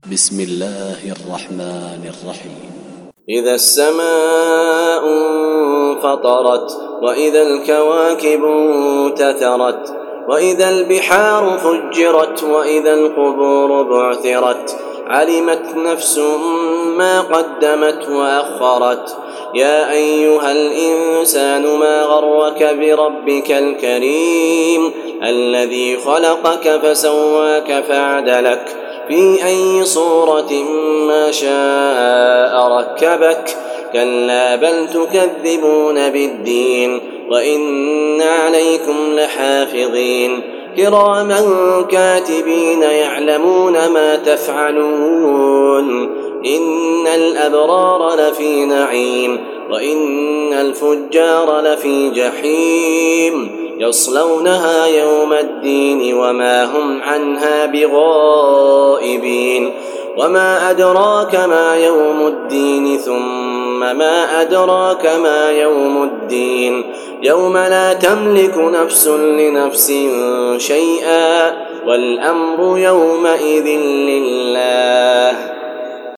بسم الله الرحمن الرحيم. إذا السماء انفطرت وإذا الكواكب انتثرت وإذا البحار فجرت وإذا القبور بعثرت علمت نفس ما قدمت وأخرت. يا أيها الإنسان ما غرك بربك الكريم الذي خلقك فسواك فعدلك في أي صورة ما شاء ركبك. كلا بل تكذبون بالدين وإن عليكم لحافظين كراما كاتبين يعلمون ما تفعلون. إن الأبرار لفي نعيم وإن الفجار لفي جحيم يصلونها يوم الدين وما هم عنها بغائبين. وما أدراك ما يوم الدين ثم ما أدراك ما يوم الدين يوم لا تملك نفس لنفس شيئا والأمر يومئذ لله.